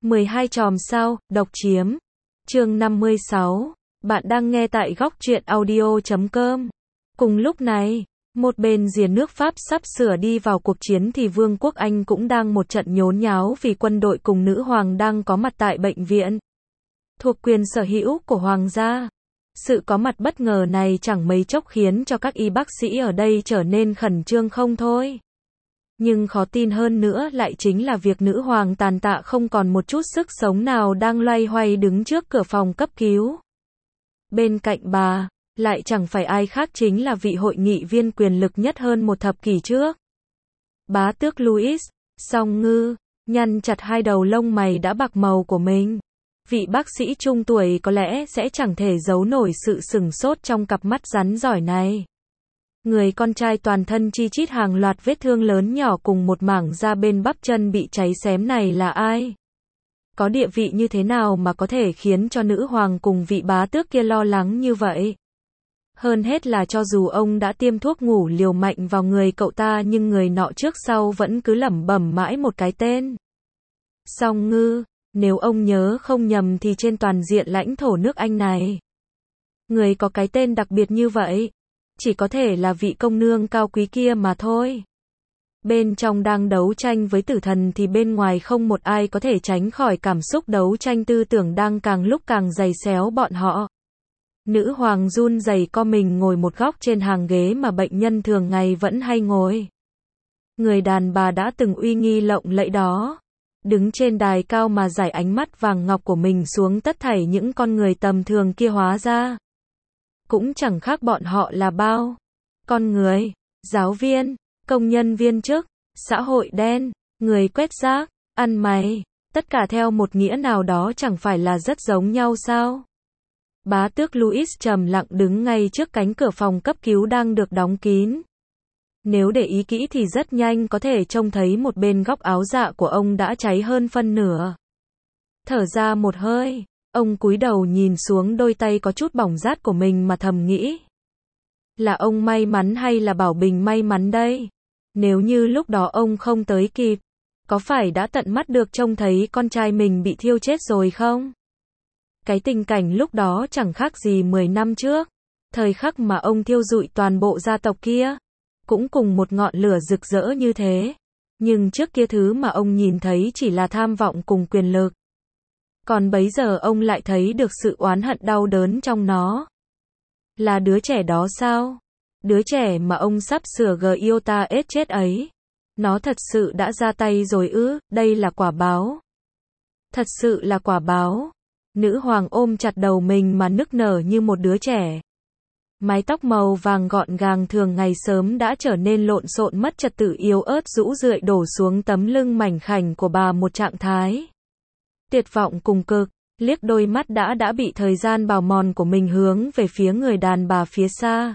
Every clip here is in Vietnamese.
12 chòm sao, độc chiếm. Chương 56. Bạn đang nghe tại góc truyện audio.com. Cùng lúc này, một bên rìa nước Pháp sắp sửa đi vào cuộc chiến thì Vương quốc Anh cũng đang một trận nhốn nháo vì quân đội cùng nữ hoàng đang có mặt tại bệnh viện thuộc quyền sở hữu của hoàng gia. Sự có mặt bất ngờ này chẳng mấy chốc khiến cho các y bác sĩ ở đây trở nên khẩn trương không thôi. Nhưng khó tin hơn nữa lại chính là việc nữ hoàng tàn tạ không còn một chút sức sống nào đang loay hoay đứng trước cửa phòng cấp cứu. Bên cạnh bà, lại chẳng phải ai khác chính là vị hội nghị viên quyền lực nhất hơn một thập kỷ trước. Bá tước Louis, Song Ngư, nhăn chặt hai đầu lông mày đã bạc màu của mình. Vị bác sĩ trung tuổi có lẽ sẽ chẳng thể giấu nổi sự sửng sốt trong cặp mắt rắn rỏi này. Người con trai toàn thân chi chít hàng loạt vết thương lớn nhỏ cùng một mảng da bên bắp chân bị cháy xém này là ai? Có địa vị như thế nào mà có thể khiến cho nữ hoàng cùng vị bá tước kia lo lắng như vậy? Hơn hết là cho dù ông đã tiêm thuốc ngủ liều mạnh vào người cậu ta nhưng người nọ trước sau vẫn cứ lẩm bẩm mãi một cái tên. Song Ngư, nếu ông nhớ không nhầm thì trên toàn diện lãnh thổ nước Anh này, người có cái tên đặc biệt như vậy chỉ có thể là vị công nương cao quý kia mà thôi. Bên trong đang đấu tranh với tử thần thì bên ngoài không một ai có thể tránh khỏi cảm xúc đấu tranh tư tưởng đang càng lúc càng giày xéo bọn họ. Nữ hoàng run rẩy co mình ngồi một góc trên hàng ghế mà bệnh nhân thường ngày vẫn hay ngồi. Người đàn bà đã từng uy nghi lộng lẫy đó, đứng trên đài cao mà rải ánh mắt vàng ngọc của mình xuống tất thảy những con người tầm thường kia hóa ra cũng chẳng khác bọn họ là bao. Con người, giáo viên, công nhân viên chức, xã hội đen, người quét rác, ăn mày, tất cả theo một nghĩa nào đó chẳng phải là rất giống nhau sao? Bá tước Louis trầm lặng đứng ngay trước cánh cửa phòng cấp cứu đang được đóng kín. Nếu để ý kỹ thì rất nhanh có thể trông thấy một bên góc áo dạ của ông đã cháy hơn phân nửa. Thở ra một hơi, ông cúi đầu nhìn xuống đôi tay có chút bỏng rát của mình mà thầm nghĩ. Là ông may mắn hay là Bảo Bình may mắn đây? Nếu như lúc đó ông không tới kịp, có phải đã tận mắt được trông thấy con trai mình bị thiêu chết rồi không? Cái tình cảnh lúc đó chẳng khác gì 10 năm trước, thời khắc mà ông thiêu rụi toàn bộ gia tộc kia, cũng cùng một ngọn lửa rực rỡ như thế. Nhưng trước kia thứ mà ông nhìn thấy chỉ là tham vọng cùng quyền lực. Còn bấy giờ ông lại thấy được sự oán hận đau đớn trong nó. Là đứa trẻ đó sao? Đứa trẻ mà ông sắp sửa Giota ết chết ấy. Nó thật sự đã ra tay rồi ư? Đây là quả báo. Thật sự là quả báo. Nữ hoàng ôm chặt đầu mình mà nức nở như một đứa trẻ. Mái tóc màu vàng gọn gàng thường ngày sớm đã trở nên lộn xộn mất trật tự yếu ớt rũ rượi đổ xuống tấm lưng mảnh khảnh của bà một trạng thái tuyệt vọng cùng cực, liếc đôi mắt đã bị thời gian bào mòn của mình hướng về phía người đàn bà phía xa.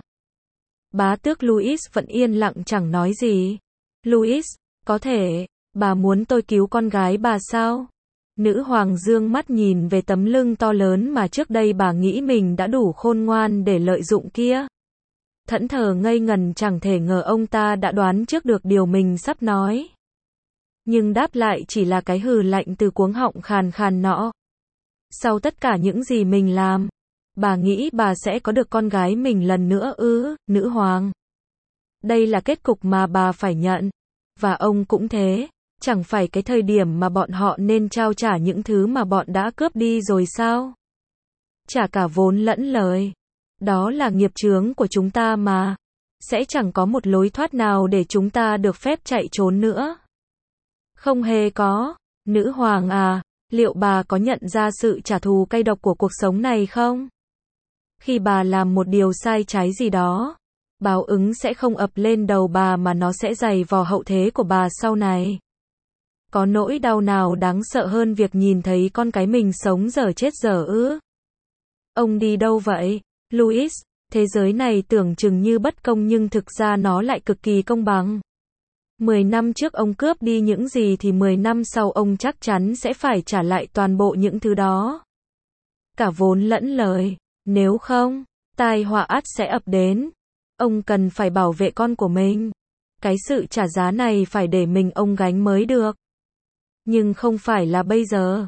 Bá tước Louis vẫn yên lặng chẳng nói gì. Louis, có thể, bà muốn tôi cứu con gái bà sao? Nữ hoàng dương mắt nhìn về tấm lưng to lớn mà trước đây bà nghĩ mình đã đủ khôn ngoan để lợi dụng kia. Thẫn thờ ngây ngần chẳng thể ngờ ông ta đã đoán trước được điều mình sắp nói. Nhưng đáp lại chỉ là cái hừ lạnh từ cuống họng khàn khàn nọ. Sau tất cả những gì mình làm, bà nghĩ bà sẽ có được con gái mình lần nữa ư? Nữ hoàng, đây là kết cục mà bà phải nhận. Và ông cũng thế. Chẳng phải cái thời điểm mà bọn họ nên trao trả những thứ mà bọn đã cướp đi rồi sao? Trả cả vốn lẫn lời. Đó là nghiệp chướng của chúng ta mà. Sẽ chẳng có một lối thoát nào để chúng ta được phép chạy trốn nữa. Không hề có. Nữ hoàng à, liệu bà có nhận ra sự trả thù cay độc của cuộc sống này không? Khi bà làm một điều sai trái gì đó, báo ứng sẽ không ập lên đầu bà mà nó sẽ giày vò hậu thế của bà sau này. Có nỗi đau nào đáng sợ hơn việc nhìn thấy con cái mình sống dở chết dở ư? Ông đi đâu vậy, Louis? Thế giới này tưởng chừng như bất công nhưng thực ra nó lại cực kỳ công bằng. 10 năm trước ông cướp đi những gì thì 10 năm sau ông chắc chắn sẽ phải trả lại toàn bộ những thứ đó. Cả vốn lẫn lời. Nếu không, tai họa ắt sẽ ập đến. Ông cần phải bảo vệ con của mình. Cái sự trả giá này phải để mình ông gánh mới được. Nhưng không phải là bây giờ.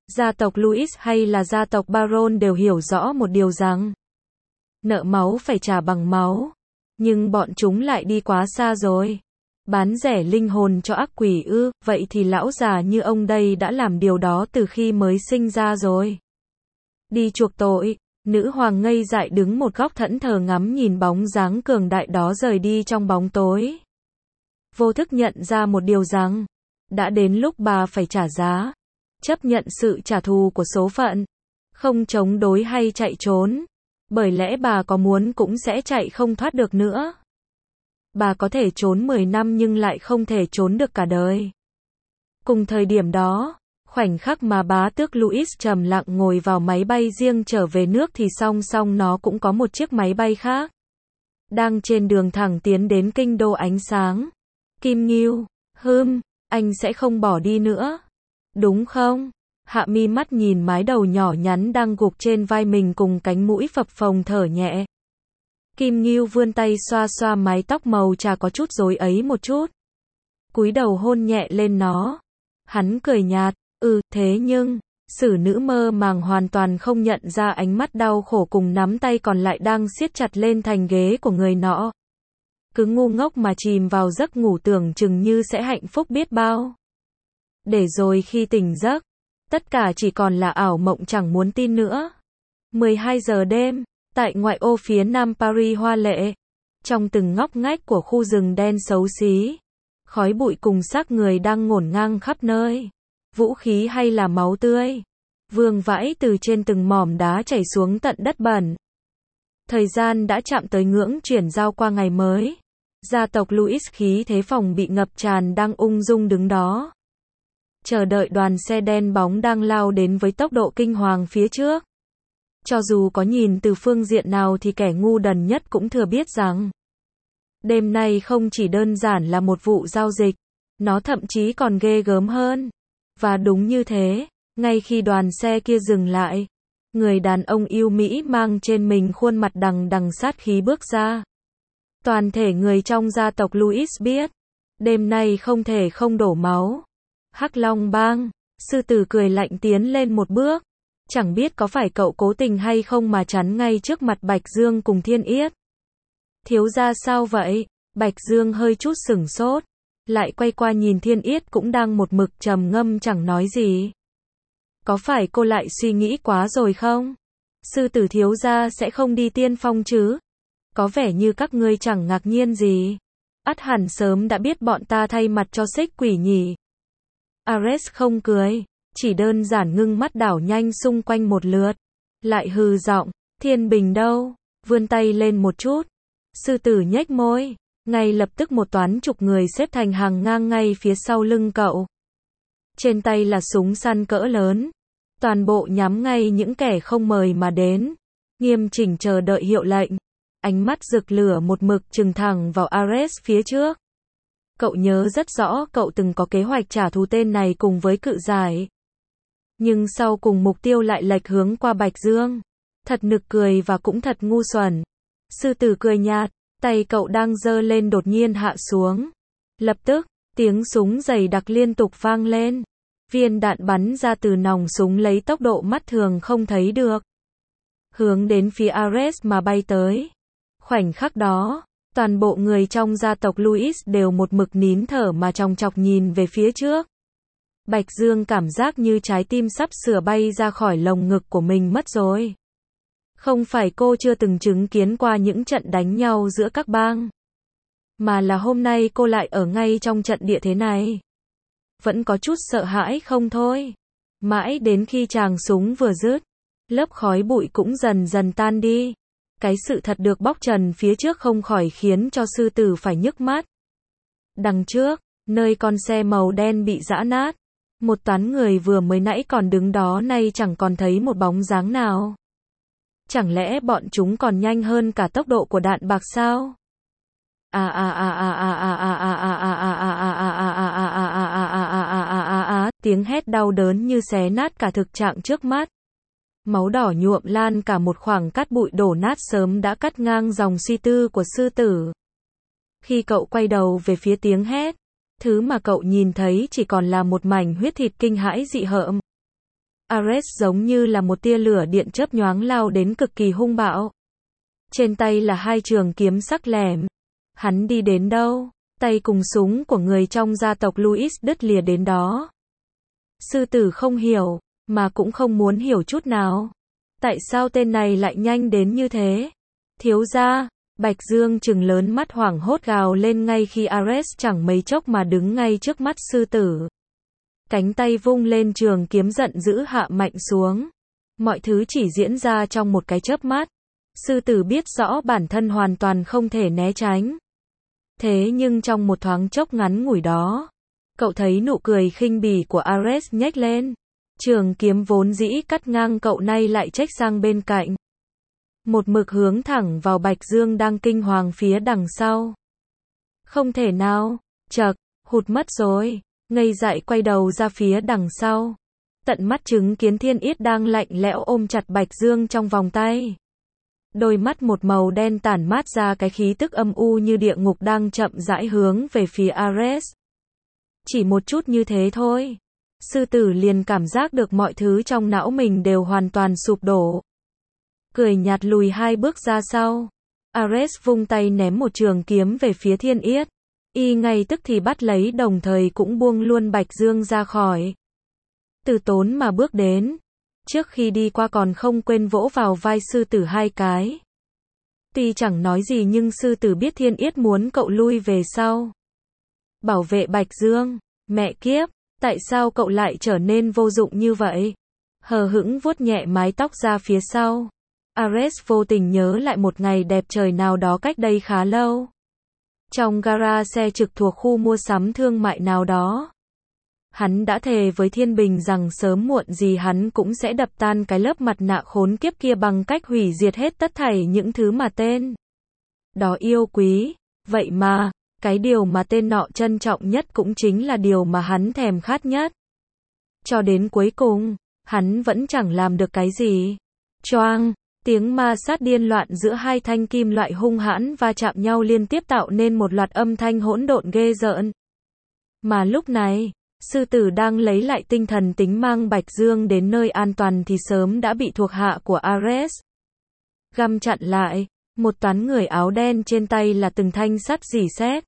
Gia tộc Louis hay là gia tộc Baron đều hiểu rõ một điều rằng nợ máu phải trả bằng máu. Nhưng bọn chúng lại đi quá xa rồi. Bán rẻ linh hồn cho ác quỷ ư, vậy thì lão già như ông đây đã làm điều đó từ khi mới sinh ra rồi. Đi chuộc tội, nữ hoàng ngây dại đứng một góc thẫn thờ ngắm nhìn bóng dáng cường đại đó rời đi trong bóng tối. Vô thức nhận ra một điều rằng, đã đến lúc bà phải trả giá. Chấp nhận sự trả thù của số phận. Không chống đối hay chạy trốn. Bởi lẽ bà có muốn cũng sẽ chạy không thoát được nữa. Bà có thể trốn 10 năm nhưng lại không thể trốn được cả đời. Cùng thời điểm đó, khoảnh khắc mà bá tước Louis trầm lặng ngồi vào máy bay riêng trở về nước thì song song nó cũng có một chiếc máy bay khác. Đang trên đường thẳng tiến đến kinh đô ánh sáng. Kim Ngưu, anh sẽ không bỏ đi nữa. Đúng không? Hạ Mi mắt nhìn mái đầu nhỏ nhắn đang gục trên vai mình cùng cánh mũi phập phồng thở nhẹ. Kim Ngưu vươn tay xoa xoa mái tóc màu trà có chút rối ấy một chút. Cúi đầu hôn nhẹ lên nó. Hắn cười nhạt, thế nhưng, xử nữ mơ màng hoàn toàn không nhận ra ánh mắt đau khổ cùng nắm tay còn lại đang siết chặt lên thành ghế của người nọ. Cứ ngu ngốc mà chìm vào giấc ngủ tưởng chừng như sẽ hạnh phúc biết bao. Để rồi khi tỉnh giấc, tất cả chỉ còn là ảo mộng chẳng muốn tin nữa. 12 giờ đêm, tại ngoại ô phía nam Paris hoa lệ, trong từng ngóc ngách của khu rừng đen xấu xí, khói bụi cùng xác người đang ngổn ngang khắp nơi. Vũ khí hay là máu tươi, vương vãi từ trên từng mỏm đá chảy xuống tận đất bẩn. Thời gian đã chạm tới ngưỡng chuyển giao qua ngày mới. Gia tộc Louis khí thế phòng bị ngập tràn đang ung dung đứng đó. Chờ đợi đoàn xe đen bóng đang lao đến với tốc độ kinh hoàng phía trước. Cho dù có nhìn từ phương diện nào thì kẻ ngu đần nhất cũng thừa biết rằng đêm nay không chỉ đơn giản là một vụ giao dịch, nó thậm chí còn ghê gớm hơn. Và đúng như thế, ngay khi đoàn xe kia dừng lại, người đàn ông yêu Mỹ mang trên mình khuôn mặt đằng đằng sát khí bước ra. Toàn thể người trong gia tộc Louis biết, đêm nay không thể không đổ máu. Hắc Long Bang, sư tử cười lạnh tiến lên một bước. Chẳng biết có phải cậu cố tình hay không mà chắn ngay trước mặt Bạch Dương cùng Thiên Yết. Thiếu gia sao vậy? Bạch Dương hơi chút sửng sốt. Lại quay qua nhìn Thiên Yết cũng đang một mực trầm ngâm chẳng nói gì. Có phải cô lại suy nghĩ quá rồi không? Sư tử thiếu gia sẽ không đi tiên phong chứ? Có vẻ như các ngươi chẳng ngạc nhiên gì. Ắt hẳn sớm đã biết bọn ta thay mặt cho xích quỷ nhỉ. Ares không cười, chỉ đơn giản ngưng mắt đảo nhanh xung quanh một lượt. Lại hừ giọng, Thiên Bình đâu? Vươn tay lên một chút. Sư tử nhếch môi. Ngay lập tức một toán chục người xếp thành hàng ngang ngay phía sau lưng cậu. Trên tay là súng săn cỡ lớn. Toàn bộ nhắm ngay những kẻ không mời mà đến. Nghiêm chỉnh chờ đợi hiệu lệnh. Ánh mắt rực lửa một mực trừng thẳng vào Ares phía trước. Cậu nhớ rất rõ cậu từng có kế hoạch trả thù tên này cùng với cự giải. Nhưng sau cùng mục tiêu lại lệch hướng qua Bạch Dương. Thật nực cười và cũng thật ngu xuẩn. Sư tử cười nhạt, tay cậu đang giơ lên đột nhiên hạ xuống. Lập tức, tiếng súng dày đặc liên tục vang lên. Viên đạn bắn ra từ nòng súng lấy tốc độ mắt thường không thấy được. Hướng đến phía Ares mà bay tới. Khoảnh khắc đó, toàn bộ người trong gia tộc Louis đều một mực nín thở mà chòng chọc nhìn về phía trước. Bạch Dương cảm giác như trái tim sắp sửa bay ra khỏi lồng ngực của mình mất rồi. Không phải cô chưa từng chứng kiến qua những trận đánh nhau giữa các bang, mà là hôm nay cô lại ở ngay trong trận địa thế này. Vẫn có chút sợ hãi không thôi. Mãi đến khi tràng súng vừa dứt, lớp khói bụi cũng dần dần tan đi. Cái sự thật được bóc trần phía trước không khỏi khiến cho sư tử phải nhức mắt. Đằng trước, nơi con xe màu đen bị giã nát, một toán người vừa mới nãy còn đứng đó nay chẳng còn thấy một bóng dáng nào. Chẳng lẽ bọn chúng còn nhanh hơn cả tốc độ của đạn bạc sao? Tiếng hét đau đớn như xé nát cả thực trạng trước mắt. Máu đỏ nhuộm lan cả một khoảng cát bụi đổ nát sớm đã cắt ngang dòng suy tư của sư tử. Khi cậu quay đầu về phía tiếng hét, thứ mà cậu nhìn thấy chỉ còn là một mảnh huyết thịt kinh hãi dị hợm. Ares giống như là một tia lửa điện chớp nhoáng lao đến cực kỳ hung bạo. Trên tay là hai trường kiếm sắc lẻm. Hắn đi đến đâu, tay cùng súng của người trong gia tộc Louis đứt lìa đến đó. Sư tử không hiểu, mà cũng không muốn hiểu chút nào. Tại sao tên này lại nhanh đến như thế? Thiếu gia, Bạch Dương trừng lớn mắt hoảng hốt gào lên ngay khi Ares chẳng mấy chốc mà đứng ngay trước mắt sư tử. Cánh tay vung lên trường kiếm giận dữ hạ mạnh xuống. Mọi thứ chỉ diễn ra trong một cái chớp mắt. Sư tử biết rõ bản thân hoàn toàn không thể né tránh. Thế nhưng trong một thoáng chốc ngắn ngủi đó, cậu thấy nụ cười khinh bỉ của Ares nhếch lên. Trường kiếm vốn dĩ cắt ngang cậu nay lại chếch sang bên cạnh. Một mực hướng thẳng vào Bạch Dương đang kinh hoàng phía đằng sau. Không thể nào, chậc, hụt mất rồi, ngây dại quay đầu ra phía đằng sau. Tận mắt chứng kiến Thiên Yết đang lạnh lẽo ôm chặt Bạch Dương trong vòng tay. Đôi mắt một màu đen tản mát ra cái khí tức âm u như địa ngục đang chậm rãi hướng về phía Ares. Chỉ một chút như thế thôi. Sư tử liền cảm giác được mọi thứ trong não mình đều hoàn toàn sụp đổ. Cười nhạt lùi hai bước ra sau. Ares vung tay ném một trường kiếm về phía Thiên Yết. Y ngay tức thì bắt lấy đồng thời cũng buông luôn Bạch Dương ra khỏi. Từ tốn mà bước đến. Trước khi đi qua còn không quên vỗ vào vai sư tử hai cái. Tuy chẳng nói gì nhưng sư tử biết Thiên Yết muốn cậu lui về sau. Bảo vệ Bạch Dương. Mẹ kiếp, tại sao cậu lại trở nên vô dụng như vậy? Hờ hững vuốt nhẹ mái tóc ra phía sau. Ares vô tình nhớ lại một ngày đẹp trời nào đó cách đây khá lâu. Trong gara xe trực thuộc khu mua sắm thương mại nào đó. Hắn đã thề với Thiên Bình rằng sớm muộn gì hắn cũng sẽ đập tan cái lớp mặt nạ khốn kiếp kia bằng cách hủy diệt hết tất thảy những thứ mà tên đó yêu quý. Vậy mà, cái điều mà tên nọ trân trọng nhất cũng chính là điều mà hắn thèm khát nhất. Cho đến cuối cùng, hắn vẫn chẳng làm được cái gì. Choang, tiếng ma sát điên loạn giữa hai thanh kim loại hung hãn va chạm nhau liên tiếp tạo nên một loạt âm thanh hỗn độn ghê rợn. Mà lúc này, sư tử đang lấy lại tinh thần tính mang Bạch Dương đến nơi an toàn thì sớm đã bị thuộc hạ của Ares găm chặn lại. Một toán người áo đen trên tay là từng thanh sắt rỉ sét.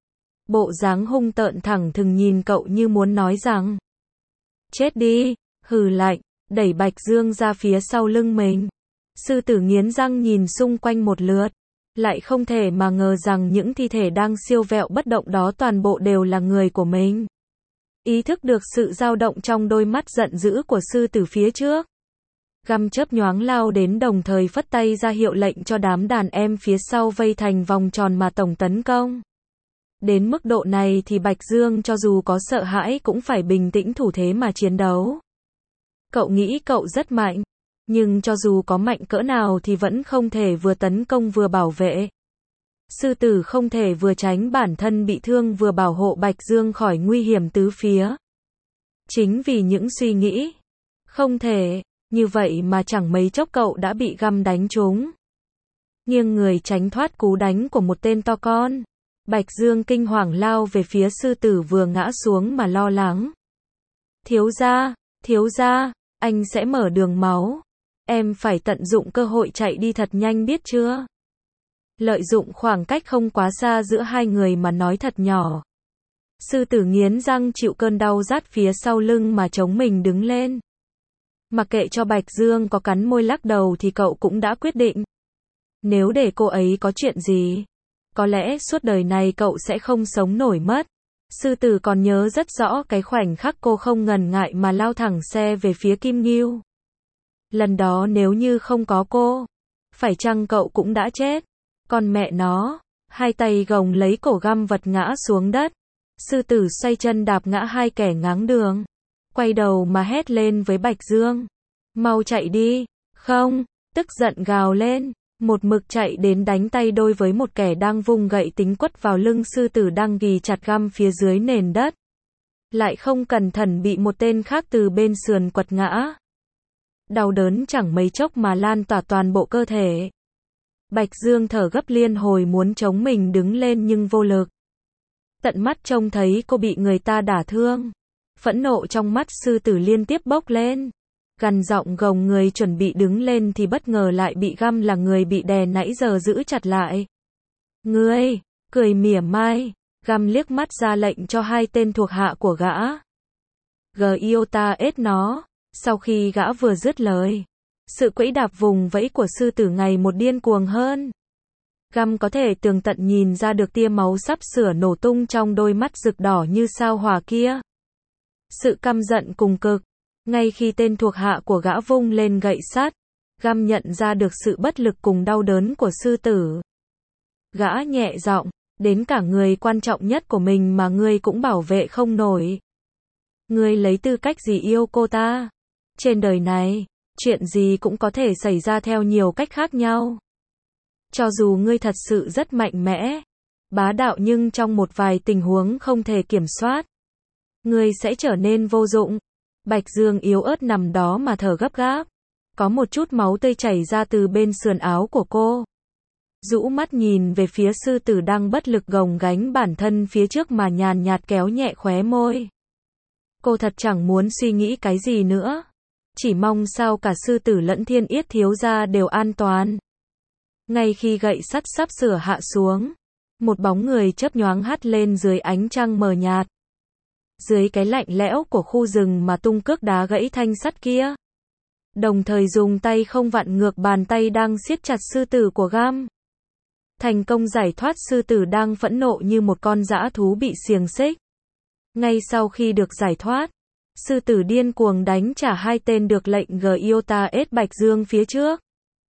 Bộ dáng hung tợn thẳng thừng nhìn cậu như muốn nói rằng chết đi, hừ lạnh, đẩy Bạch Dương ra phía sau lưng mình. Sư tử nghiến răng nhìn xung quanh một lượt, lại không thể mà ngờ rằng những thi thể đang siêu vẹo bất động đó toàn bộ đều là người của mình. Ý thức được sự dao động trong đôi mắt giận dữ của sư tử phía trước. Găm chớp nhoáng lao đến đồng thời phất tay ra hiệu lệnh cho đám đàn em phía sau vây thành vòng tròn mà tổng tấn công. Đến mức độ này thì Bạch Dương cho dù có sợ hãi cũng phải bình tĩnh thủ thế mà chiến đấu. Cậu nghĩ cậu rất mạnh, nhưng cho dù có mạnh cỡ nào thì vẫn không thể vừa tấn công vừa bảo vệ. Sư tử không thể vừa tránh bản thân bị thương vừa bảo hộ Bạch Dương khỏi nguy hiểm tứ phía. Chính vì những suy nghĩ không thể như vậy mà chẳng mấy chốc cậu đã bị găm đánh trúng. Nghiêng người tránh thoát cú đánh của một tên to con. Bạch Dương kinh hoàng lao về phía sư tử vừa ngã xuống mà lo lắng. Thiếu gia, anh sẽ mở đường máu. Em phải tận dụng cơ hội chạy đi thật nhanh biết chưa? Lợi dụng khoảng cách không quá xa giữa hai người mà nói thật nhỏ. Sư tử nghiến răng chịu cơn đau rát phía sau lưng mà chống mình đứng lên. Mặc kệ cho Bạch Dương có cắn môi lắc đầu thì cậu cũng đã quyết định. Nếu để cô ấy có chuyện gì, có lẽ suốt đời này cậu sẽ không sống nổi mất. Sư tử còn nhớ rất rõ cái khoảnh khắc cô không ngần ngại mà lao thẳng xe về phía Kim Ngưu. Lần đó nếu như không có cô, phải chăng cậu cũng đã chết? Còn mẹ nó, hai tay gồng lấy cổ găm vật ngã xuống đất. Sư tử xoay chân đạp ngã hai kẻ ngáng đường. Quay đầu mà hét lên với Bạch Dương. Mau chạy đi, không, tức giận gào lên. Một mực chạy đến đánh tay đôi với một kẻ đang vung gậy tính quất vào lưng sư tử đang ghì chặt găm phía dưới nền đất. Lại không cẩn thận bị một tên khác từ bên sườn quật ngã. Đau đớn chẳng mấy chốc mà lan tỏa toàn bộ cơ thể. Bạch Dương thở gấp liên hồi muốn chống mình đứng lên nhưng vô lực. Tận mắt trông thấy cô bị người ta đả thương. Phẫn nộ trong mắt sư tử liên tiếp bốc lên. Gằn giọng gồng người chuẩn bị đứng lên thì bất ngờ lại bị Găm là người bị đè nãy giờ giữ chặt lại. Ngươi, cười mỉa mai, Găm liếc mắt ra lệnh cho hai tên thuộc hạ của gã. Giota ết nó, sau khi gã vừa dứt lời, sự quẫy đạp vùng vẫy của sư tử ngày một điên cuồng hơn. Găm có thể tường tận nhìn ra được tia máu sắp sửa nổ tung trong đôi mắt rực đỏ như sao hỏa kia. Sự căm giận cùng cực. Ngay khi tên thuộc hạ của gã vung lên gậy sắt, Găm nhận ra được sự bất lực cùng đau đớn của sư tử. Gã nhẹ giọng, đến cả người quan trọng nhất của mình mà ngươi cũng bảo vệ không nổi. Ngươi lấy tư cách gì yêu cô ta? Trên đời này, chuyện gì cũng có thể xảy ra theo nhiều cách khác nhau. Cho dù ngươi thật sự rất mạnh mẽ, bá đạo nhưng trong một vài tình huống không thể kiểm soát, ngươi sẽ trở nên vô dụng. Bạch Dương yếu ớt nằm đó mà thở gấp gáp. Có một chút máu tươi chảy ra từ bên sườn áo của cô. Rũ mắt nhìn về phía sư tử đang bất lực gồng gánh bản thân phía trước mà nhàn nhạt kéo nhẹ khóe môi. Cô thật chẳng muốn suy nghĩ cái gì nữa. Chỉ mong sao cả sư tử lẫn Thiên Yết thiếu gia đều an toàn. Ngay khi gậy sắt sắp sửa hạ xuống, một bóng người chớp nhoáng hắt lên dưới ánh trăng mờ nhạt. Dưới cái lạnh lẽo của khu rừng mà tung cước đá gãy thanh sắt kia. Đồng thời dùng tay không vặn ngược bàn tay đang siết chặt sư tử của Găm. Thành công giải thoát sư tử đang phẫn nộ như một con dã thú bị xiềng xích. Ngay sau khi được giải thoát, sư tử điên cuồng đánh trả hai tên được lệnh Giota ết Bạch Dương phía trước.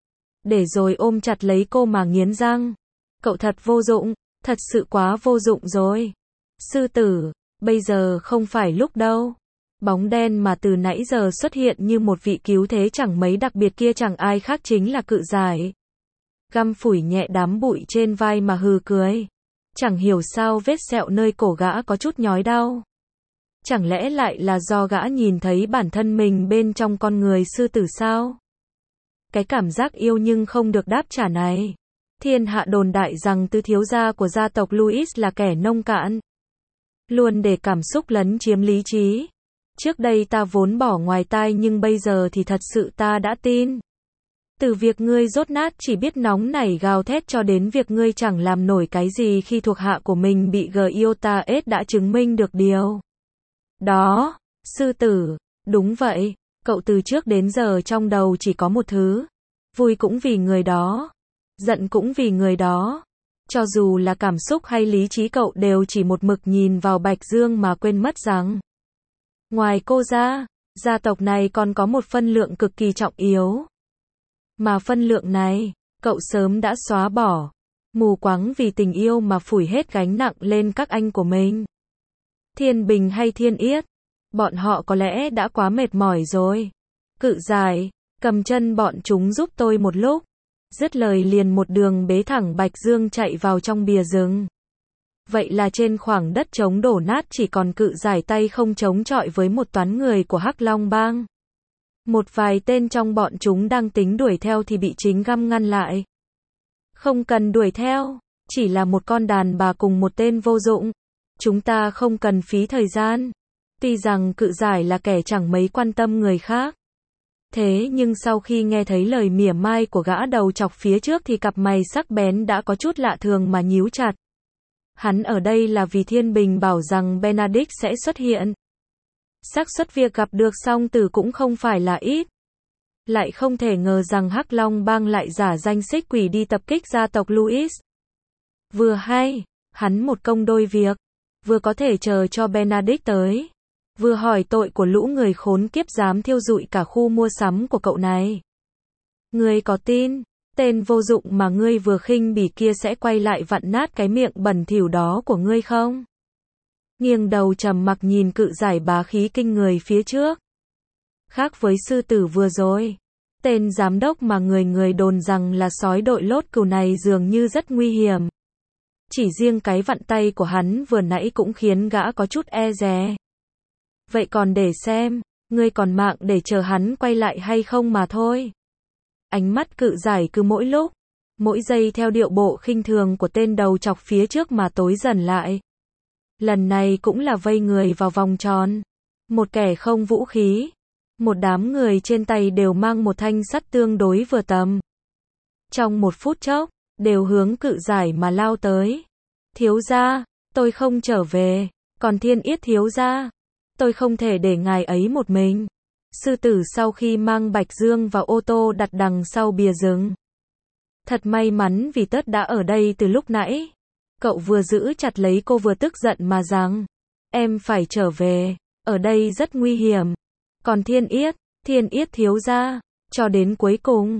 Để rồi ôm chặt lấy cô mà nghiến răng. Cậu thật vô dụng, thật sự quá vô dụng rồi. Sư tử, bây giờ không phải lúc đâu. Bóng đen mà từ nãy giờ xuất hiện như một vị cứu thế chẳng mấy đặc biệt kia chẳng ai khác chính là Cự Giải. Găm phủi nhẹ đám bụi trên vai mà hừ cười. Chẳng hiểu sao vết sẹo nơi cổ gã có chút nhói đau. Chẳng lẽ lại là do gã nhìn thấy bản thân mình bên trong con người sư tử sao? Cái cảm giác yêu nhưng không được đáp trả này. Thiên hạ đồn đại rằng tứ thiếu gia của gia tộc Louis là kẻ nông cạn. Luôn để cảm xúc lấn chiếm lý trí. Trước đây ta vốn bỏ ngoài tai nhưng bây giờ thì thật sự ta đã tin. Từ việc ngươi dốt nát chỉ biết nóng nảy gào thét cho đến việc ngươi chẳng làm nổi cái gì khi thuộc hạ của mình bị Giota ết đã chứng minh được điều. Đó, sư tử, đúng vậy, cậu từ trước đến giờ trong đầu chỉ có một thứ. Vui cũng vì người đó, giận cũng vì người đó. Cho dù là cảm xúc hay lý trí cậu đều chỉ một mực nhìn vào Bạch Dương mà quên mất rằng ngoài cô ra, gia tộc này còn có một phân lượng cực kỳ trọng yếu. Mà phân lượng này, cậu sớm đã xóa bỏ. Mù quáng vì tình yêu mà phủi hết gánh nặng lên các anh của mình. Thiên Bình hay Thiên Yết, bọn họ có lẽ đã quá mệt mỏi rồi. Cự Giải, cầm chân bọn chúng giúp tôi một lúc. Dứt lời liền một đường bế thẳng Bạch Dương chạy vào trong bìa rừng. Vậy là trên khoảng đất trống đổ nát chỉ còn Cự Giải tay không chống chọi với một toán người của Hắc Long Bang. Một vài tên trong bọn chúng đang tính đuổi theo thì bị chính Găm ngăn lại. Không cần đuổi theo, chỉ là một con đàn bà cùng một tên vô dụng. Chúng ta không cần phí thời gian. Tuy rằng Cự Giải là kẻ chẳng mấy quan tâm người khác. Thế nhưng sau khi nghe thấy lời mỉa mai của gã đầu chọc phía trước thì cặp mày sắc bén đã có chút lạ thường mà nhíu chặt. Hắn ở đây là vì Thiên Bình bảo rằng Benedict sẽ xuất hiện. Xác suất việc gặp được song tử cũng không phải là ít. Lại không thể ngờ rằng Hắc Long Bang lại giả danh xích quỷ đi tập kích gia tộc Louis. Vừa hay, hắn một công đôi việc. Vừa có thể chờ cho Benedict tới. Vừa hỏi tội của lũ người khốn kiếp dám thiêu rụi cả khu mua sắm của cậu này. Ngươi có tin, tên vô dụng mà ngươi vừa khinh bỉ kia sẽ quay lại vặn nát cái miệng bẩn thỉu đó của ngươi không? Nghiêng đầu trầm mặc nhìn Cự Giải bá khí kinh người phía trước. Khác với sư tử vừa rồi, tên giám đốc mà người đồn rằng là sói đội lốt cừu này dường như rất nguy hiểm. Chỉ riêng cái vặn tay của hắn vừa nãy cũng khiến gã có chút e dè. Vậy còn để xem, ngươi còn mạng để chờ hắn quay lại hay không mà thôi. Ánh mắt Cự Giải cứ mỗi lúc, mỗi giây theo điệu bộ khinh thường của tên đầu chọc phía trước mà tối dần lại. Lần này cũng là vây người vào vòng tròn. Một kẻ không vũ khí, Một đám người trên tay đều mang một thanh sắt tương đối vừa tầm. Trong một phút chốc, đều hướng cự giải mà lao tới. Thiếu gia, tôi không trở về, còn Thiên Yết thiếu gia, tôi không thể để ngài ấy một mình. Sư tử sau khi mang Bạch Dương vào ô tô đặt đằng sau bìa rừng. Thật may mắn vì Tất đã ở đây từ lúc nãy. Cậu vừa giữ chặt lấy cô vừa tức giận mà rằng, em phải trở về, ở đây rất nguy hiểm. Còn Thiên Yết thiếu gia, cho đến cuối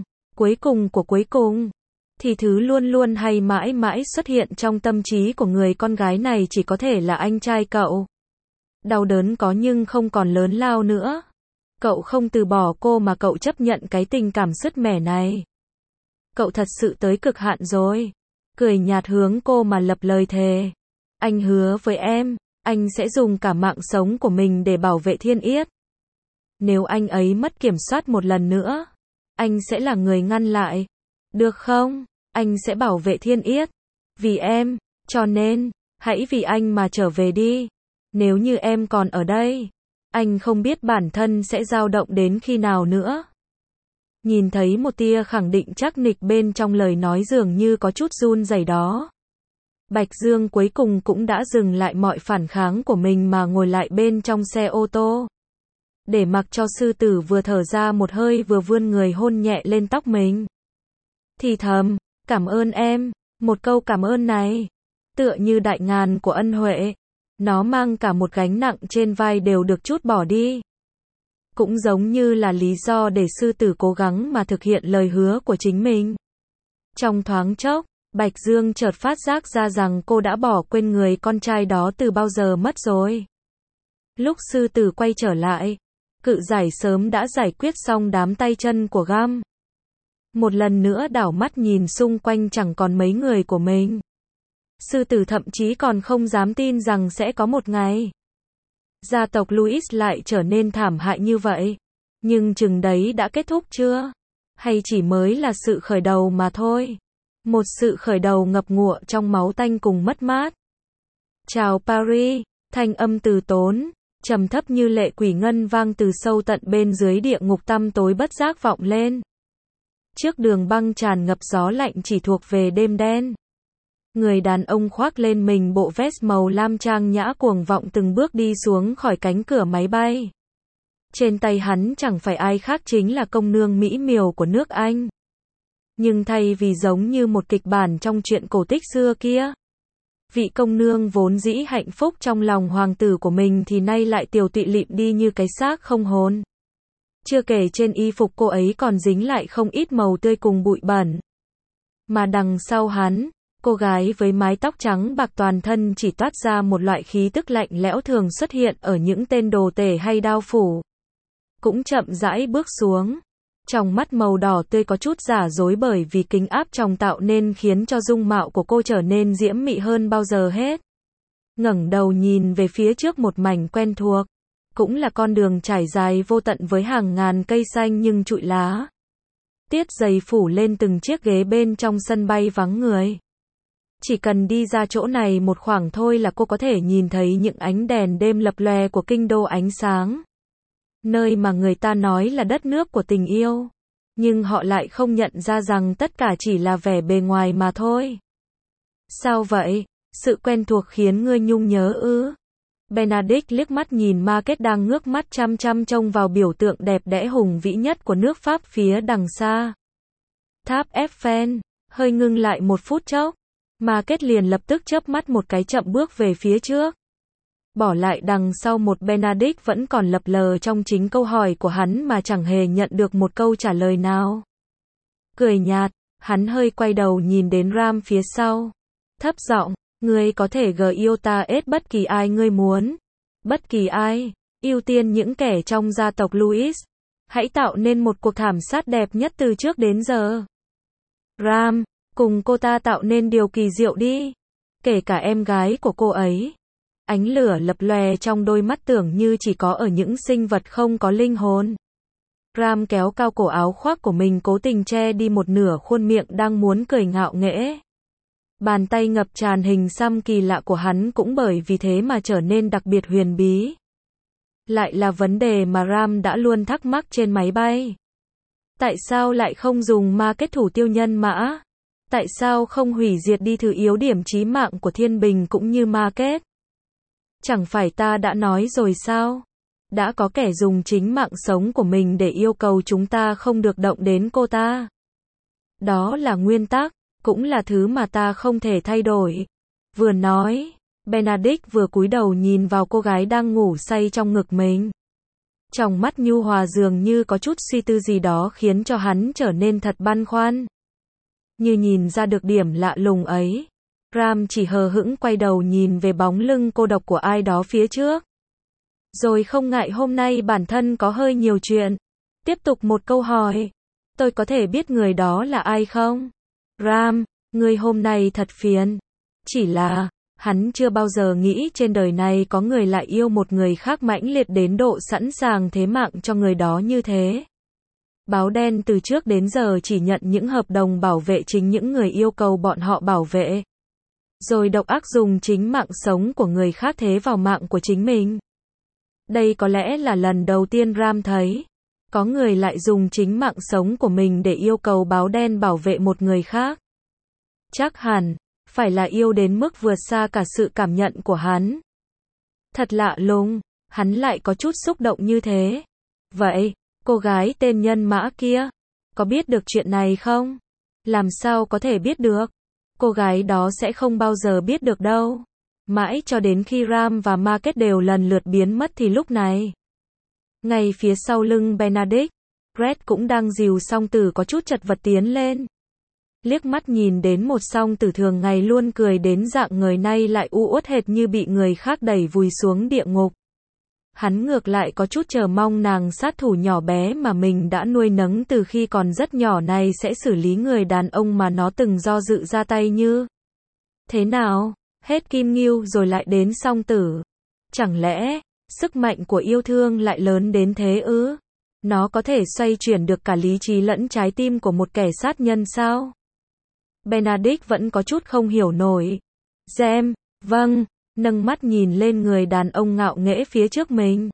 cùng của cuối cùng, thì thứ luôn luôn hay mãi mãi xuất hiện trong tâm trí của người con gái này chỉ có thể là anh trai cậu. Đau đớn có nhưng không còn lớn lao nữa. Cậu không từ bỏ cô mà cậu chấp nhận cái tình cảm sứt mẻ này. Cậu thật sự tới cực hạn rồi. Cười nhạt hướng cô mà lập lời thề. Anh hứa với em, anh sẽ dùng cả mạng sống của mình để bảo vệ Thiên Yết. Nếu anh ấy mất kiểm soát một lần nữa, anh sẽ là người ngăn lại. Được không? Anh sẽ bảo vệ Thiên Yết. Vì em, cho nên, hãy vì anh mà trở về đi. Nếu như em còn ở đây, anh không biết bản thân sẽ dao động đến khi nào nữa. Nhìn thấy một tia khẳng định chắc nịch bên trong lời nói dường như có chút run rẩy đó. Bạch Dương cuối cùng cũng đã dừng lại mọi phản kháng của mình mà ngồi lại bên trong xe ô tô. Để mặc cho sư tử vừa thở ra một hơi vừa vươn người hôn nhẹ lên tóc mình. Thì thầm, cảm ơn em, một câu cảm ơn này, tựa như đại ngàn của ân huệ. Nó mang cả một gánh nặng trên vai đều được trút bỏ đi. Cũng giống như là lý do để sư tử cố gắng mà thực hiện lời hứa của chính mình. Trong thoáng chốc, Bạch Dương chợt phát giác ra rằng cô đã bỏ quên người con trai đó từ bao giờ mất rồi. Lúc sư tử quay trở lại, cự giải sớm đã giải quyết xong đám tay chân của gam. Một lần nữa đảo mắt nhìn xung quanh chẳng còn mấy người của mình. Sư tử thậm chí còn không dám tin rằng sẽ có một ngày gia tộc Louis lại trở nên thảm hại như vậy. Nhưng chừng đấy đã kết thúc chưa? Hay chỉ mới là sự khởi đầu mà thôi? Một sự khởi đầu ngập ngụa trong máu tanh cùng mất mát. Chào Paris, thanh âm từ tốn, trầm thấp như lệ quỷ ngân vang từ sâu tận bên dưới địa ngục tăm tối bất giác vọng lên. Trước đường băng tràn ngập gió lạnh chỉ thuộc về đêm đen. Người đàn ông khoác lên mình bộ vest màu lam trang nhã cuồng vọng từng bước đi xuống khỏi cánh cửa máy bay. Trên tay hắn chẳng phải ai khác chính là công nương mỹ miều của nước Anh. Nhưng thay vì giống như một kịch bản trong truyện cổ tích xưa kia, vị công nương vốn dĩ hạnh phúc trong lòng hoàng tử của mình thì nay lại tiều tụy lịm đi như cái xác không hồn. Chưa kể trên y phục cô ấy còn dính lại không ít màu tươi cùng bụi bẩn. Mà đằng sau hắn, cô gái với mái tóc trắng bạc toàn thân chỉ toát ra một loại khí tức lạnh lẽo thường xuất hiện ở những tên đồ tể hay đao phủ. Cũng chậm rãi bước xuống. Trong mắt màu đỏ tươi có chút giả dối bởi vì kính áp tròng tạo nên khiến cho dung mạo của cô trở nên diễm mị hơn bao giờ hết. Ngẩng đầu nhìn về phía trước một mảnh quen thuộc. Cũng là con đường trải dài vô tận với hàng ngàn cây xanh nhưng trụi lá. Tiết dày phủ lên từng chiếc ghế bên trong sân bay vắng người. Chỉ cần đi ra chỗ này một khoảng thôi là cô có thể nhìn thấy những ánh đèn đêm lập lòe của kinh đô ánh sáng. Nơi mà người ta nói là đất nước của tình yêu. Nhưng họ lại không nhận ra rằng tất cả chỉ là vẻ bề ngoài mà thôi. Sao vậy? Sự quen thuộc khiến ngươi nhung nhớ ư? Benedict liếc mắt nhìn Marquette đang ngước mắt chăm chăm trông vào biểu tượng đẹp đẽ hùng vĩ nhất của nước Pháp phía đằng xa. Tháp Eiffel, hơi ngưng lại một phút chốc. Marquette liền lập tức chớp mắt một cái chậm bước về phía trước. Bỏ lại đằng sau một Benedict vẫn còn lập lờ trong chính câu hỏi của hắn mà chẳng hề nhận được một câu trả lời nào. Cười nhạt, hắn hơi quay đầu nhìn đến Ram phía sau. Thấp giọng, ngươi có thể yêu ta ết bất kỳ ai ngươi muốn. Bất kỳ ai, ưu tiên những kẻ trong gia tộc Louis. Hãy tạo nên một cuộc thảm sát đẹp nhất từ trước đến giờ. Ram, cùng cô ta tạo nên điều kỳ diệu đi. Kể cả em gái của cô ấy. Ánh lửa lập lòe trong đôi mắt tưởng như chỉ có ở những sinh vật không có linh hồn. Ram kéo cao cổ áo khoác của mình cố tình che đi một nửa khuôn miệng đang muốn cười ngạo nghễ. Bàn tay ngập tràn hình xăm kỳ lạ của hắn cũng bởi vì thế mà trở nên đặc biệt huyền bí. Lại là vấn đề mà Ram đã luôn thắc mắc trên máy bay. Tại sao lại không dùng ma kết thủ tiêu nhân mã? Tại sao không hủy diệt đi thứ yếu điểm chí mạng của Thiên Bình cũng như ma kết? Chẳng phải ta đã nói rồi sao? Đã có kẻ dùng chính mạng sống của mình để yêu cầu chúng ta không được động đến cô ta. Đó là nguyên tắc, cũng là thứ mà ta không thể thay đổi. Vừa nói, Benedict vừa cúi đầu nhìn vào cô gái đang ngủ say trong ngực mình. Trong mắt nhu hòa dường như có chút suy tư gì đó khiến cho hắn trở nên thật băn khoăn. Như nhìn ra được điểm lạ lùng ấy, Ram chỉ hờ hững quay đầu nhìn về bóng lưng cô độc của ai đó phía trước. Rồi không ngại hôm nay bản thân có hơi nhiều chuyện. Tiếp tục một câu hỏi. Tôi có thể biết người đó là ai không? Ram, người hôm nay thật phiền. Chỉ là, hắn chưa bao giờ nghĩ trên đời này có người lại yêu một người khác mãnh liệt đến độ sẵn sàng thế mạng cho người đó như thế. Báo đen từ trước đến giờ chỉ nhận những hợp đồng bảo vệ chính những người yêu cầu bọn họ bảo vệ. Rồi độc ác dùng chính mạng sống của người khác thế vào mạng của chính mình. Đây có lẽ là lần đầu tiên Ram thấy có người lại dùng chính mạng sống của mình để yêu cầu báo đen bảo vệ một người khác. Chắc hẳn, phải là yêu đến mức vượt xa cả sự cảm nhận của hắn. Thật lạ lùng, hắn lại có chút xúc động như thế. Vậy, cô gái tên Nhân Mã kia, có biết được chuyện này không? Làm sao có thể biết được? Cô gái đó sẽ không bao giờ biết được đâu. Mãi cho đến khi Ram và Market đều lần lượt biến mất thì lúc này, ngay phía sau lưng Benedict, Red cũng đang dìu song tử có chút chật vật tiến lên. Liếc mắt nhìn đến một song tử thường ngày luôn cười đến dạng người nay lại u uất hệt như bị người khác đẩy vùi xuống địa ngục. Hắn ngược lại có chút chờ mong nàng sát thủ nhỏ bé mà mình đã nuôi nấng từ khi còn rất nhỏ này sẽ xử lý người đàn ông mà nó từng do dự ra tay như. Thế nào? Hết Kim Ngưu rồi lại đến song tử. Chẳng lẽ, sức mạnh của yêu thương lại lớn đến thế ư? Nó có thể xoay chuyển được cả lý trí lẫn trái tim của một kẻ sát nhân sao? Benedict vẫn có chút không hiểu nổi. Gem, vâng, nâng mắt nhìn lên người đàn ông ngạo nghễ phía trước mình.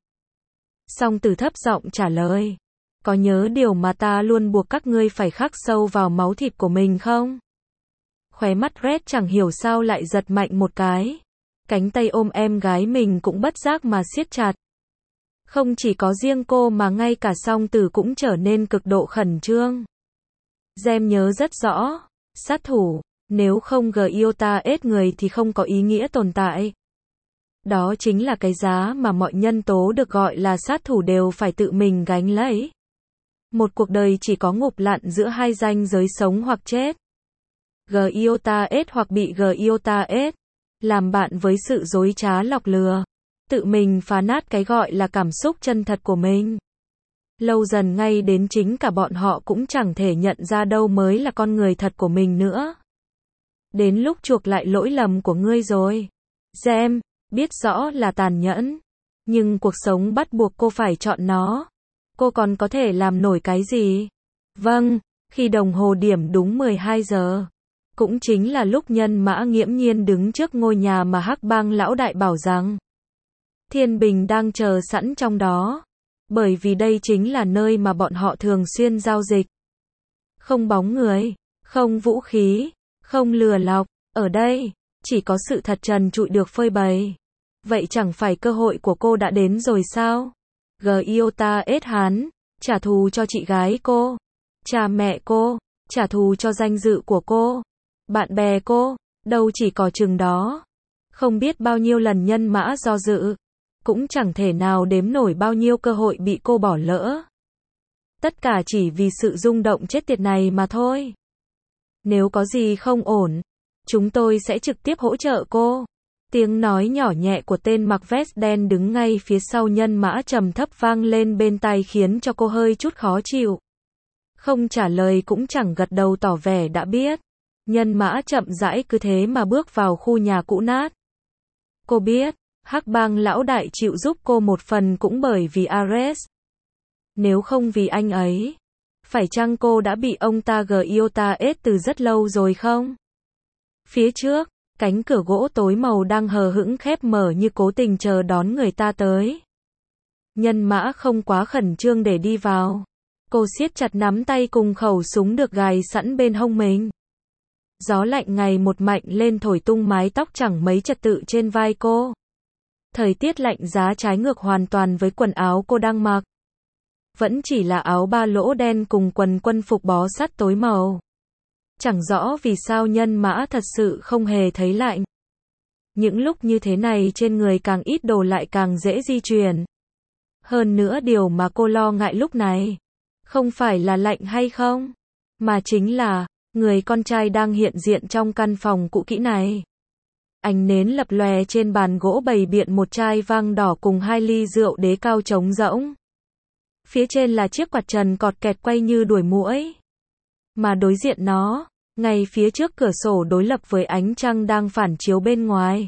Song tử thấp giọng trả lời. Có nhớ điều mà ta luôn buộc các ngươi phải khắc sâu vào máu thịt của mình không? Khóe mắt Red chẳng hiểu sao lại giật mạnh một cái. Cánh tay ôm em gái mình cũng bất giác mà siết chặt. Không chỉ có riêng cô mà ngay cả song tử cũng trở nên cực độ khẩn trương. Gem nhớ rất rõ, sát thủ, nếu không Giota ết người thì không có ý nghĩa tồn tại. Đó chính là cái giá mà mọi nhân tố được gọi là sát thủ đều phải tự mình gánh lấy. Một cuộc đời chỉ có ngụp lặn giữa hai ranh giới sống hoặc chết. Giota ết hoặc bị Giota ết. Làm bạn với sự dối trá lọc lừa. Tự mình phá nát cái gọi là cảm xúc chân thật của mình. Lâu dần ngay đến chính cả bọn họ cũng chẳng thể nhận ra đâu mới là con người thật của mình nữa. Đến lúc chuộc lại lỗi lầm của ngươi rồi. Gem, biết rõ là tàn nhẫn. Nhưng cuộc sống bắt buộc cô phải chọn nó. Cô còn có thể làm nổi cái gì? Vâng, khi đồng hồ điểm đúng 12 giờ. Cũng chính là lúc Nhân Mã nghiễm nhiên đứng trước ngôi nhà mà Hắc Bang lão đại bảo rằng Thiên Bình đang chờ sẵn trong đó. Bởi vì đây chính là nơi mà bọn họ thường xuyên giao dịch. Không bóng người, không vũ khí, không lừa lọc, ở đây, chỉ có sự thật trần trụi được phơi bày. Vậy chẳng phải cơ hội của cô đã đến rồi sao? Giota ết hắn, trả thù cho chị gái cô, cha mẹ cô, trả thù cho danh dự của cô, bạn bè cô, đâu chỉ có chừng đó. Không biết bao nhiêu lần Nhân Mã do dự. Cũng chẳng thể nào đếm nổi bao nhiêu cơ hội bị cô bỏ lỡ. Tất cả chỉ vì sự rung động chết tiệt này mà thôi. Nếu có gì không ổn, chúng tôi sẽ trực tiếp hỗ trợ cô. Tiếng nói nhỏ nhẹ của tên mặc vest đen đứng ngay phía sau Nhân Mã trầm thấp vang lên bên tai khiến cho cô hơi chút khó chịu. Không trả lời cũng chẳng gật đầu tỏ vẻ đã biết. Nhân Mã chậm rãi cứ thế mà bước vào khu nhà cũ nát. Cô biết. Hắc Bang lão đại chịu giúp cô một phần cũng bởi vì Ares. Nếu không vì anh ấy, phải chăng cô đã bị ông ta Giota ết từ rất lâu rồi không? Phía trước, cánh cửa gỗ tối màu đang hờ hững khép mở như cố tình chờ đón người ta tới. Nhân Mã không quá khẩn trương để đi vào. Cô siết chặt nắm tay cùng khẩu súng được gài sẵn bên hông mình. Gió lạnh ngày một mạnh lên thổi tung mái tóc chẳng mấy trật tự trên vai cô. Thời tiết lạnh giá trái ngược hoàn toàn với quần áo cô đang mặc. Vẫn chỉ là áo ba lỗ đen cùng quần quân phục bó sát tối màu. Chẳng rõ vì sao Nhân Mã thật sự không hề thấy lạnh. Những lúc như thế này trên người càng ít đồ lại càng dễ di chuyển. Hơn nữa điều mà cô lo ngại lúc này, không phải là lạnh hay không, mà chính là, người con trai đang hiện diện trong căn phòng cũ kỹ này. Ánh nến lập lòe trên bàn gỗ bày biện một chai vang đỏ cùng 2 ly rượu đế cao trống rỗng. Phía trên là chiếc quạt trần cọt kẹt quay như đuổi muỗi. Mà đối diện nó, ngay phía trước cửa sổ đối lập với ánh trăng đang phản chiếu bên ngoài.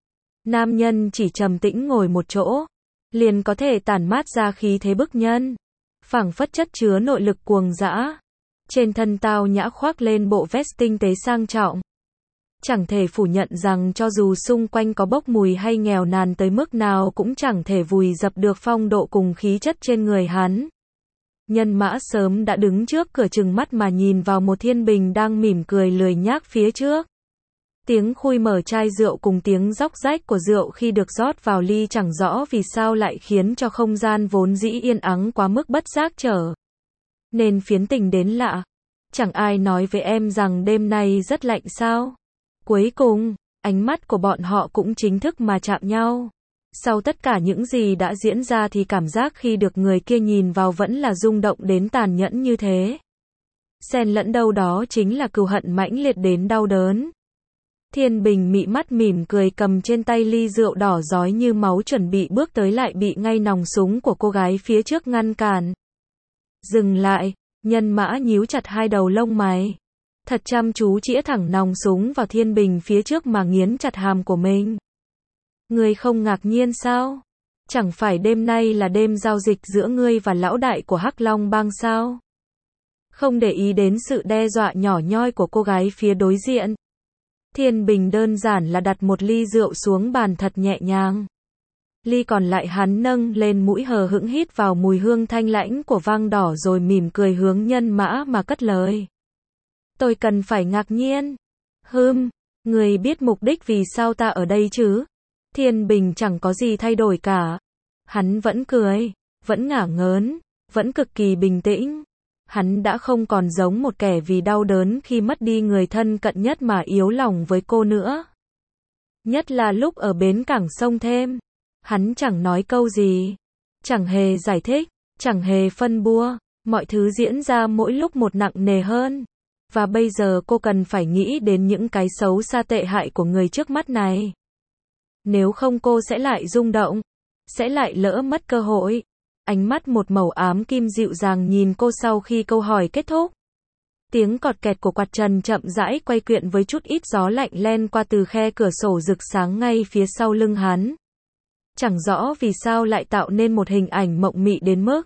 Nam nhân chỉ trầm tĩnh ngồi một chỗ, liền có thể tản mát ra khí thế bức nhân, phảng phất chất chứa nội lực cuồng dã. Trên thân tao nhã khoác lên bộ vest tinh tế sang trọng. Chẳng thể phủ nhận rằng cho dù xung quanh có bốc mùi hay nghèo nàn tới mức nào cũng chẳng thể vùi dập được phong độ cùng khí chất trên người hắn. Nhân Mã sớm đã đứng trước cửa trừng mắt mà nhìn vào một Thiên Bình đang mỉm cười lười nhác phía trước. Tiếng khui mở chai rượu cùng tiếng róc rách của rượu khi được rót vào ly chẳng rõ vì sao lại khiến cho không gian vốn dĩ yên ắng quá mức bất giác trở nên phiến tình đến lạ. Chẳng ai nói với em rằng đêm nay rất lạnh sao? Cuối cùng, ánh mắt của bọn họ cũng chính thức mà chạm nhau. Sau tất cả những gì đã diễn ra thì cảm giác khi được người kia nhìn vào vẫn là rung động đến tàn nhẫn như thế. Xen lẫn đâu đó chính là cừu hận mãnh liệt đến đau đớn. Thiên Bình mị mắt mỉm cười cầm trên tay ly rượu đỏ rói như máu chuẩn bị bước tới lại bị ngay nòng súng của cô gái phía trước ngăn cản. Dừng lại, Nhân Mã nhíu chặt hai đầu lông mày. Thật chăm chú chĩa thẳng nòng súng vào Thiên Bình phía trước mà nghiến chặt hàm của mình. Ngươi không ngạc nhiên sao? Chẳng phải đêm nay là đêm giao dịch giữa ngươi và lão đại của Hắc Long Bang sao? Không để ý đến sự đe dọa nhỏ nhoi của cô gái phía đối diện. Thiên Bình đơn giản là đặt một ly rượu xuống bàn thật nhẹ nhàng. Ly còn lại hắn nâng lên mũi hờ hững hít vào mùi hương thanh lãnh của vang đỏ rồi mỉm cười hướng Nhân Mã mà cất lời. Tôi cần phải ngạc nhiên. Người biết mục đích vì sao ta ở đây chứ? Thiên Bình chẳng có gì thay đổi cả. Hắn vẫn cười, vẫn ngả ngớn, vẫn cực kỳ bình tĩnh. Hắn đã không còn giống một kẻ vì đau đớn khi mất đi người thân cận nhất mà yếu lòng với cô nữa. Nhất là lúc ở bến cảng sông Thêm. Hắn chẳng nói câu gì, chẳng hề giải thích, chẳng hề phân bua. Mọi thứ diễn ra mỗi lúc một nặng nề hơn. Và bây giờ cô cần phải nghĩ đến những cái xấu xa tệ hại của người trước mắt này. Nếu không cô sẽ lại rung động, sẽ lại lỡ mất cơ hội. Ánh mắt một màu ám kim dịu dàng nhìn cô sau khi câu hỏi kết thúc. Tiếng cọt kẹt của quạt trần chậm rãi quay quyện với chút ít gió lạnh len qua từ khe cửa sổ rực sáng ngay phía sau lưng hắn. Chẳng rõ vì sao lại tạo nên một hình ảnh mộng mị đến mức.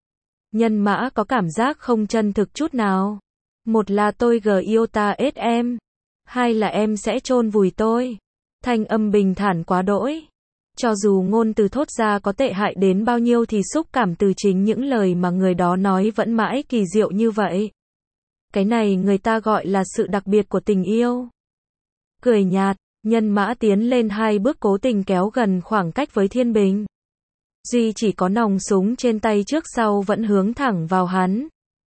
Nhân Mã có cảm giác không chân thực chút nào. Một là tôi yêu ta ết em. Hai là em sẽ chôn vùi tôi. Thanh âm bình thản quá đỗi. Cho dù ngôn từ thốt ra có tệ hại đến bao nhiêu thì xúc cảm từ chính những lời mà người đó nói vẫn mãi kỳ diệu như vậy. Cái này người ta gọi là sự đặc biệt của tình yêu. Cười nhạt, Nhân Mã tiến lên 2 bước cố tình kéo gần khoảng cách với Thiên Bình. Duy chỉ có nòng súng trên tay trước sau vẫn hướng thẳng vào hắn.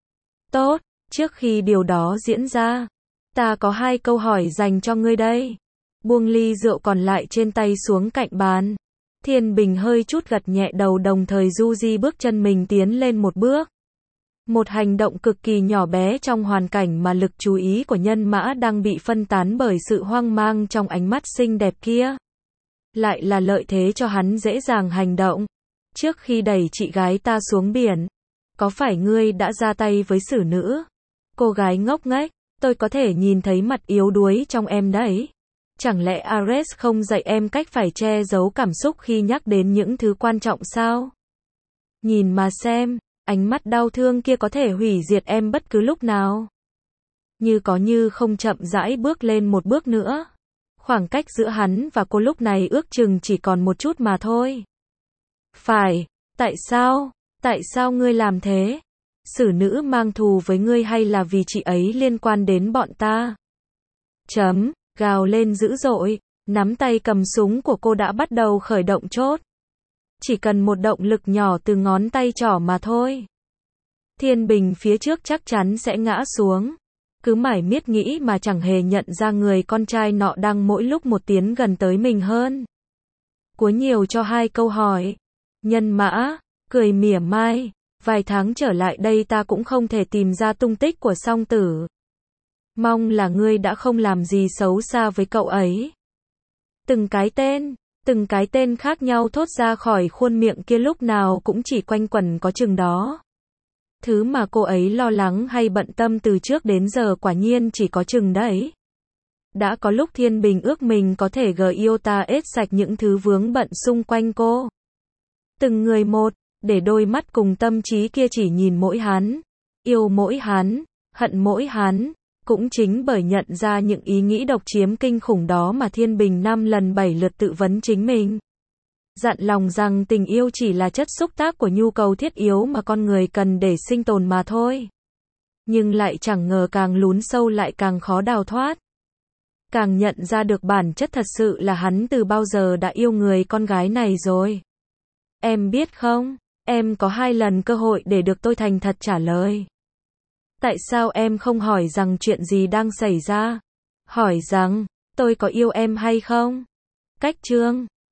Tốt, trước khi điều đó diễn ra, ta có 2 câu hỏi dành cho ngươi đây. Buông ly rượu còn lại trên tay xuống cạnh bàn. Thiên Bình hơi chút gật nhẹ đầu đồng thời du di bước chân mình tiến lên một bước. Một hành động cực kỳ nhỏ bé trong hoàn cảnh mà lực chú ý của Nhân Mã đang bị phân tán bởi sự hoang mang trong ánh mắt xinh đẹp kia. Lại là lợi thế cho hắn dễ dàng hành động. Trước khi đẩy chị gái ta xuống biển, có phải ngươi đã ra tay với xử nữ? Cô gái ngốc nghếch, tôi có thể nhìn thấy mặt yếu đuối trong em đấy. Chẳng lẽ Ares không dạy em cách phải che giấu cảm xúc khi nhắc đến những thứ quan trọng sao? Nhìn mà xem, ánh mắt đau thương kia có thể hủy diệt em bất cứ lúc nào. Như có như không chậm rãi bước lên một bước nữa. Khoảng cách giữa hắn và cô lúc này ước chừng chỉ còn một chút mà thôi. Phải, Tại sao? Tại sao ngươi làm thế? Xử nữ mang thù với ngươi hay là vì chị ấy liên quan đến bọn ta? Gào lên dữ dội, nắm tay cầm súng của cô đã bắt đầu khởi động chốt. Chỉ cần một động lực nhỏ từ ngón tay trỏ mà thôi. Thiên Bình phía trước chắc chắn sẽ ngã xuống. Cứ mải miết nghĩ mà chẳng hề nhận ra người con trai nọ đang mỗi lúc một tiến gần tới mình hơn. Cúa nhiều cho 2 câu hỏi. Nhân Mã cười mỉa mai, vài tháng trở lại đây ta cũng không thể tìm ra tung tích của Song Tử. Mong là ngươi đã không làm gì xấu xa với cậu ấy. Từng cái tên khác nhau thốt ra khỏi khuôn miệng kia lúc nào cũng chỉ quanh quẩn có chừng đó. Thứ mà cô ấy lo lắng hay bận tâm từ trước đến giờ quả nhiên chỉ có chừng đấy. Đã có lúc Thiên Bình ước mình có thể Iota ết sạch những thứ vướng bận xung quanh cô. Từng người một, để đôi mắt cùng tâm trí kia chỉ nhìn mỗi hắn, yêu mỗi hắn, hận mỗi hắn. Cũng chính bởi nhận ra những ý nghĩ độc chiếm kinh khủng đó mà Thiên Bình 5 lần 7 lượt tự vấn chính mình. Dặn lòng rằng tình yêu chỉ là chất xúc tác của nhu cầu thiết yếu mà con người cần để sinh tồn mà thôi. Nhưng lại chẳng ngờ càng lún sâu lại càng khó đào thoát. Càng nhận ra được bản chất thật sự là hắn từ bao giờ đã yêu người con gái này rồi. Em biết không, em có 2 lần cơ hội để được tôi thành thật trả lời. Tại sao em không hỏi rằng chuyện gì đang xảy ra? Hỏi rằng, tôi có yêu em hay không? Cách chương